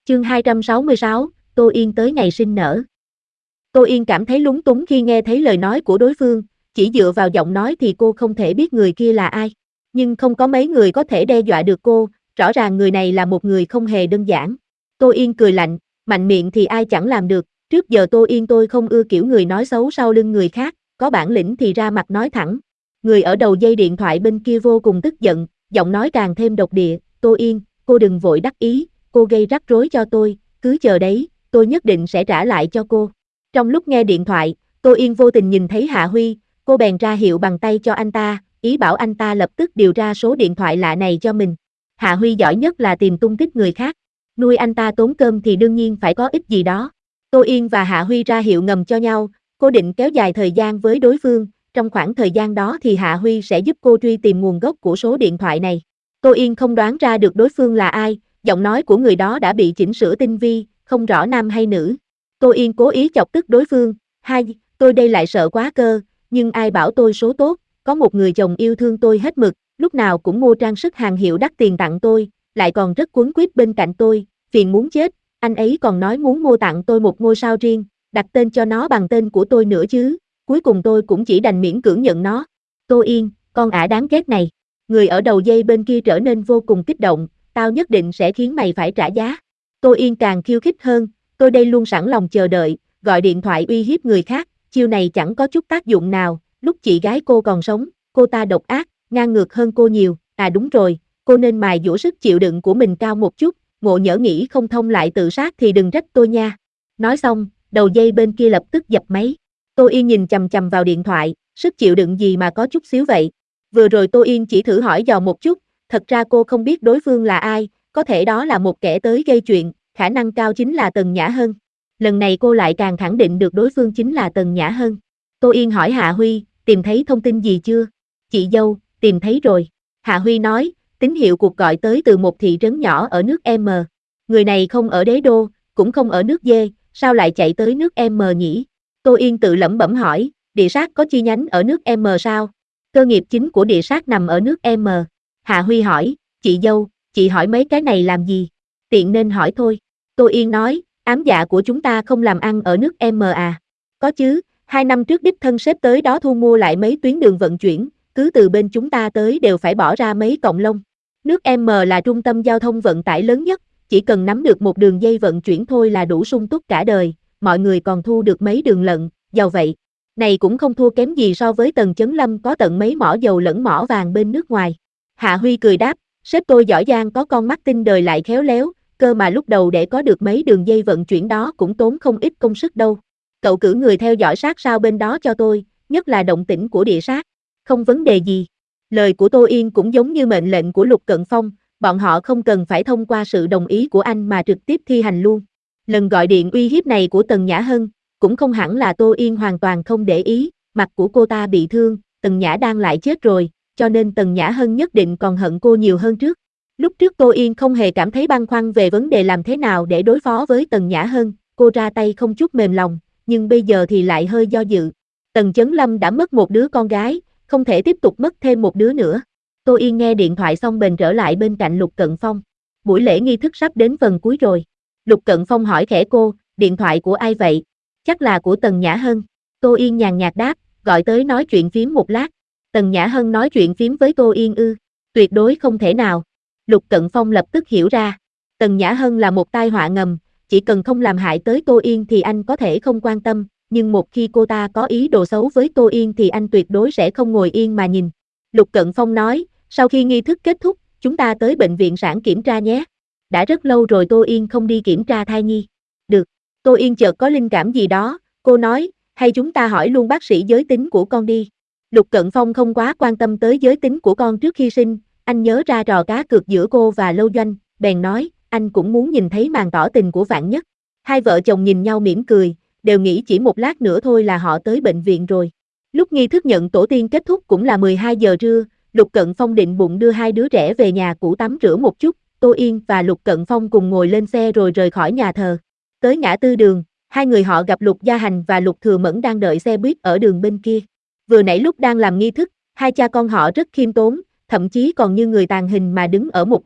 Chương 266, Tô Yên tới ngày sinh nở. Tô Yên cảm thấy lúng túng khi nghe thấy lời nói của đối phương, chỉ dựa vào giọng nói thì cô không thể biết người kia là ai. Nhưng không có mấy người có thể đe dọa được cô, rõ ràng người này là một người không hề đơn giản. Tô Yên cười lạnh, mạnh miệng thì ai chẳng làm được, trước giờ Tô Yên tôi không ưa kiểu người nói xấu sau lưng người khác, có bản lĩnh thì ra mặt nói thẳng. Người ở đầu dây điện thoại bên kia vô cùng tức giận, giọng nói càng thêm độc địa, Tô Yên, cô đừng vội đắc ý, cô gây rắc rối cho tôi, cứ chờ đấy, tôi nhất định sẽ trả lại cho cô. Trong lúc nghe điện thoại, Tô Yên vô tình nhìn thấy Hạ Huy, cô bèn ra hiệu bằng tay cho anh ta, ý bảo anh ta lập tức điều ra số điện thoại lạ này cho mình. Hạ Huy giỏi nhất là tìm tung tích người khác, nuôi anh ta tốn cơm thì đương nhiên phải có ích gì đó. Tô Yên và Hạ Huy ra hiệu ngầm cho nhau, cô định kéo dài thời gian với đối phương, trong khoảng thời gian đó thì Hạ Huy sẽ giúp cô truy tìm nguồn gốc của số điện thoại này. Tô Yên không đoán ra được đối phương là ai, giọng nói của người đó đã bị chỉnh sửa tinh vi, không rõ nam hay nữ. Tô Yên cố ý chọc tức đối phương, tôi đây lại sợ quá cơ, nhưng ai bảo tôi số tốt, có một người chồng yêu thương tôi hết mực, lúc nào cũng mua trang sức hàng hiệu đắt tiền tặng tôi, lại còn rất quấn quýt bên cạnh tôi, phiền muốn chết, anh ấy còn nói muốn mua tặng tôi một ngôi sao riêng, đặt tên cho nó bằng tên của tôi nữa chứ, cuối cùng tôi cũng chỉ đành miễn cưỡng nhận nó. Tô Yên, con ả đáng ghét này. Người ở đầu dây bên kia trở nên vô cùng kích động, tao nhất định sẽ khiến mày phải trả giá. Tô Yên càng khiêu khích hơn, tôi đây luôn sẵn lòng chờ đợi, gọi điện thoại uy hiếp người khác, chiêu này chẳng có chút tác dụng nào, lúc chị gái cô còn sống, cô ta độc ác, ngang ngược hơn cô nhiều, à đúng rồi, cô nên mài dũa sức chịu đựng của mình cao một chút, ngộ nhỡ nghĩ không thông lại tự sát thì đừng trách tôi nha. Nói xong, đầu dây bên kia lập tức dập máy. Tô Yên nhìn chằm chằm vào điện thoại, sức chịu đựng gì mà có chút xíu vậy. Vừa rồi Tô Yên chỉ thử hỏi dò một chút, thật ra cô không biết đối phương là ai, có thể đó là một kẻ tới gây chuyện, khả năng cao chính là Tần Nhã Hân. Lần này cô lại càng khẳng định được đối phương chính là Tần Nhã Hân. Tô Yên hỏi Hạ Huy, tìm thấy thông tin gì chưa? Chị dâu, tìm thấy rồi. Hạ Huy nói, tín hiệu cuộc gọi tới từ một thị trấn nhỏ ở nước M. Người này không ở Đế Đô, cũng không ở nước D, sao lại chạy tới nước M nhỉ? Tô Yên tự lẩm bẩm hỏi, địa sát có chi nhánh ở nước M sao? Cơ nghiệp chính của địa sát nằm ở nước M. Hạ Huy hỏi, chị dâu, chị hỏi mấy cái này làm gì? Tiện nên hỏi thôi. Tô Yên nói, ám dạ của chúng ta không làm ăn ở nước M à? Có chứ, 2 năm trước đích thân sếp tới đó thu mua lại mấy tuyến đường vận chuyển, cứ từ bên chúng ta tới đều phải bỏ ra mấy cọng lông. Nước M là trung tâm giao thông vận tải lớn nhất, chỉ cần nắm được một đường dây vận chuyển thôi là đủ sung túc cả đời, mọi người còn thu được mấy đường lận, giàu vậy. Này cũng không thua kém gì so với Tần Chấn Lâm có tận mấy mỏ dầu lẫn mỏ vàng bên nước ngoài. Hạ Huy cười đáp, sếp tôi giỏi giang có con mắt tinh đời lại khéo léo, cơ mà lúc đầu để có được mấy đường dây vận chuyển đó cũng tốn không ít công sức đâu. Cậu cử người theo dõi sát sao bên đó cho tôi, nhất là động tĩnh của địa sát. Không vấn đề gì. Lời của Tô Yên cũng giống như mệnh lệnh của Lục Cận Phong, bọn họ không cần phải thông qua sự đồng ý của anh mà trực tiếp thi hành luôn. Lần gọi điện uy hiếp này của Tần Nhã Hân, cũng không hẳn là Tô Yên hoàn toàn không để ý, mặt của cô ta bị thương, Tần Nhã đang lại chết rồi, cho nên Tần Nhã Hân nhất định còn hận cô nhiều hơn trước. Lúc trước Tô Yên không hề cảm thấy băn khoăn về vấn đề làm thế nào để đối phó với Tần Nhã Hân, cô ra tay không chút mềm lòng, nhưng bây giờ thì lại hơi do dự. Tần Chấn Lâm đã mất một đứa con gái, không thể tiếp tục mất thêm một đứa nữa. Tô Yên nghe điện thoại xong bèn trở lại bên cạnh Lục Cận Phong. Buổi lễ nghi thức sắp đến phần cuối rồi. Lục Cận Phong hỏi khẽ cô, điện thoại của ai vậy? Chắc là của Tần Nhã Hân. Tô Yên nhàn nhạt đáp, gọi tới nói chuyện phím một lát. Tần Nhã Hân nói chuyện phím với Tô Yên ư? Tuyệt đối không thể nào. Lục Cận Phong lập tức hiểu ra. Tần Nhã Hân là một tai họa ngầm, chỉ cần không làm hại tới Tô Yên thì anh có thể không quan tâm, nhưng một khi cô ta có ý đồ xấu với Tô Yên thì anh tuyệt đối sẽ không ngồi yên mà nhìn. Lục Cận Phong nói, sau khi nghi thức kết thúc, chúng ta tới bệnh viện sản kiểm tra nhé. Đã rất lâu rồi Tô Yên không đi kiểm tra thai nhi. Được. Tô Yên chợt có linh cảm gì đó, cô nói, hay chúng ta hỏi luôn bác sĩ giới tính của con đi. Lục Cận Phong không quá quan tâm tới giới tính của con trước khi sinh, anh nhớ ra trò cá cược giữa cô và Lâu Doanh, bèn nói, anh cũng muốn nhìn thấy màn tỏ tình của Vạn Nhất. Hai vợ chồng nhìn nhau mỉm cười, đều nghĩ chỉ một lát nữa thôi là họ tới bệnh viện rồi. Lúc nghi thức nhận tổ tiên kết thúc cũng là 12 giờ trưa, Lục Cận Phong định bụng đưa hai đứa trẻ về nhà cũ tắm rửa một chút, Tô Yên và Lục Cận Phong cùng ngồi lên xe rồi rời khỏi nhà thờ. Tới ngã tư đường, hai người họ gặp Lục Gia Hành và Lục Thừa Mẫn đang đợi xe buýt ở đường bên kia. Vừa nãy lúc đang làm nghi thức, hai cha con họ rất khiêm tốn, thậm chí còn như người tàn hình mà đứng ở một góc,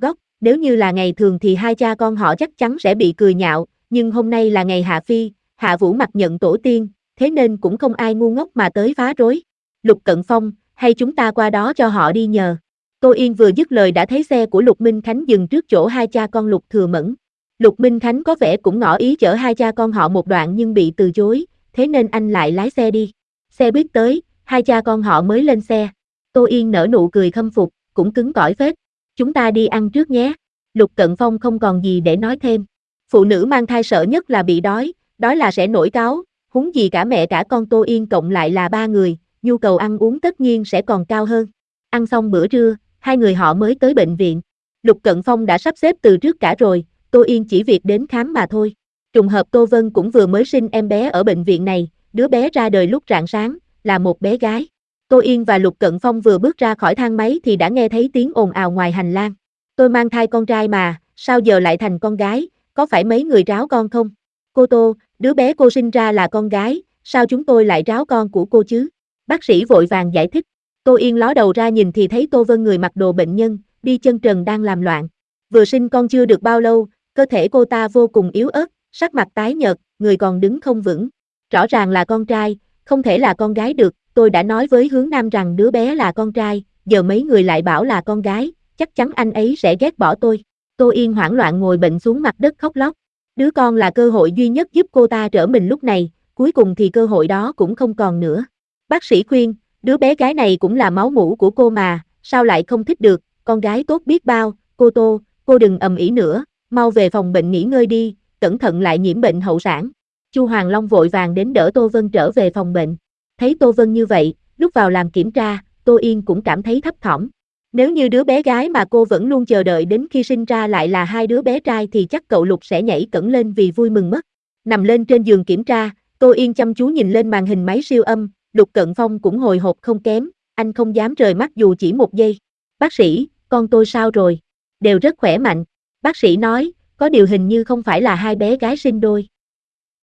Nếu như là ngày thường thì hai cha con họ chắc chắn sẽ bị cười nhạo, nhưng hôm nay là ngày Hạ Phi, Hạ Vũ mặt nhận tổ tiên, thế nên cũng không ai ngu ngốc mà tới phá rối. Lục Cận Phong, hay chúng ta qua đó cho họ đi nhờ. Tô Yên vừa dứt lời đã thấy xe của Lục Minh Khánh dừng trước chỗ hai cha con Lục Thừa Mẫn. Lục Minh Khánh có vẻ cũng ngỏ ý chở hai cha con họ một đoạn nhưng bị từ chối, thế nên anh lại lái xe đi. Xe buýt tới, hai cha con họ mới lên xe. Tô Yên nở nụ cười khâm phục, cũng cứng cỏi phết. Chúng ta đi ăn trước nhé. Lục Cận Phong không còn gì để nói thêm. Phụ nữ mang thai sợ nhất là bị đói, đói là sẽ nổi cáu, huống gì cả mẹ cả con Tô Yên cộng lại là ba người, nhu cầu ăn uống tất nhiên sẽ còn cao hơn. Ăn xong bữa trưa, hai người họ mới tới bệnh viện. Lục Cận Phong đã sắp xếp từ trước cả rồi, Tô Yên chỉ việc đến khám mà thôi. Trùng hợp Tô Vân cũng vừa mới sinh em bé ở bệnh viện này, đứa bé ra đời lúc rạng sáng, là một bé gái. Tô Yên và Lục Cận Phong vừa bước ra khỏi thang máy thì đã nghe thấy tiếng ồn ào ngoài hành lang. Tôi mang thai con trai mà, sao giờ lại thành con gái, có phải mấy người ráo con không? Cô Tô, đứa bé cô sinh ra là con gái, sao chúng tôi lại ráo con của cô chứ? Bác sĩ vội vàng giải thích. Tô Yên ló đầu ra nhìn thì thấy Tô Vân người mặc đồ bệnh nhân, đi chân trần đang làm loạn. Vừa sinh con chưa được bao lâu, cơ thể cô ta vô cùng yếu ớt, sắc mặt tái nhợt, người còn đứng không vững. Rõ ràng là con trai, không thể là con gái được, tôi đã nói với Hướng Nam rằng đứa bé là con trai, giờ mấy người lại bảo là con gái, chắc chắn anh ấy sẽ ghét bỏ tôi. Tô Yên hoảng loạn ngồi bệnh xuống mặt đất khóc lóc. Đứa con là cơ hội duy nhất giúp cô ta trở mình lúc này, cuối cùng thì cơ hội đó cũng không còn nữa. Bác sĩ khuyên, đứa bé gái này cũng là máu mủ của cô mà, sao lại không thích được, con gái tốt biết bao, cô Tô, cô đừng ầm ĩ nữa, mau về phòng bệnh nghỉ ngơi đi, cẩn thận lại nhiễm bệnh hậu sản. Chu Hoàng Long vội vàng đến đỡ Tô Vân trở về phòng bệnh. Thấy Tô Vân như vậy, lúc vào làm kiểm tra, Tô Yên cũng cảm thấy thấp thỏm. Nếu như đứa bé gái mà cô vẫn luôn chờ đợi đến khi sinh ra lại là hai đứa bé trai thì chắc cậu Lục sẽ nhảy cẫng lên vì vui mừng mất. Nằm lên trên giường kiểm tra, Tô Yên chăm chú nhìn lên màn hình máy siêu âm, Lục Cận Phong cũng hồi hộp không kém, anh không dám rời mắt dù chỉ một giây. Bác sĩ, con tôi sao rồi? Đều rất khỏe mạnh. Bác sĩ nói, có điều hình như không phải là hai bé gái sinh đôi.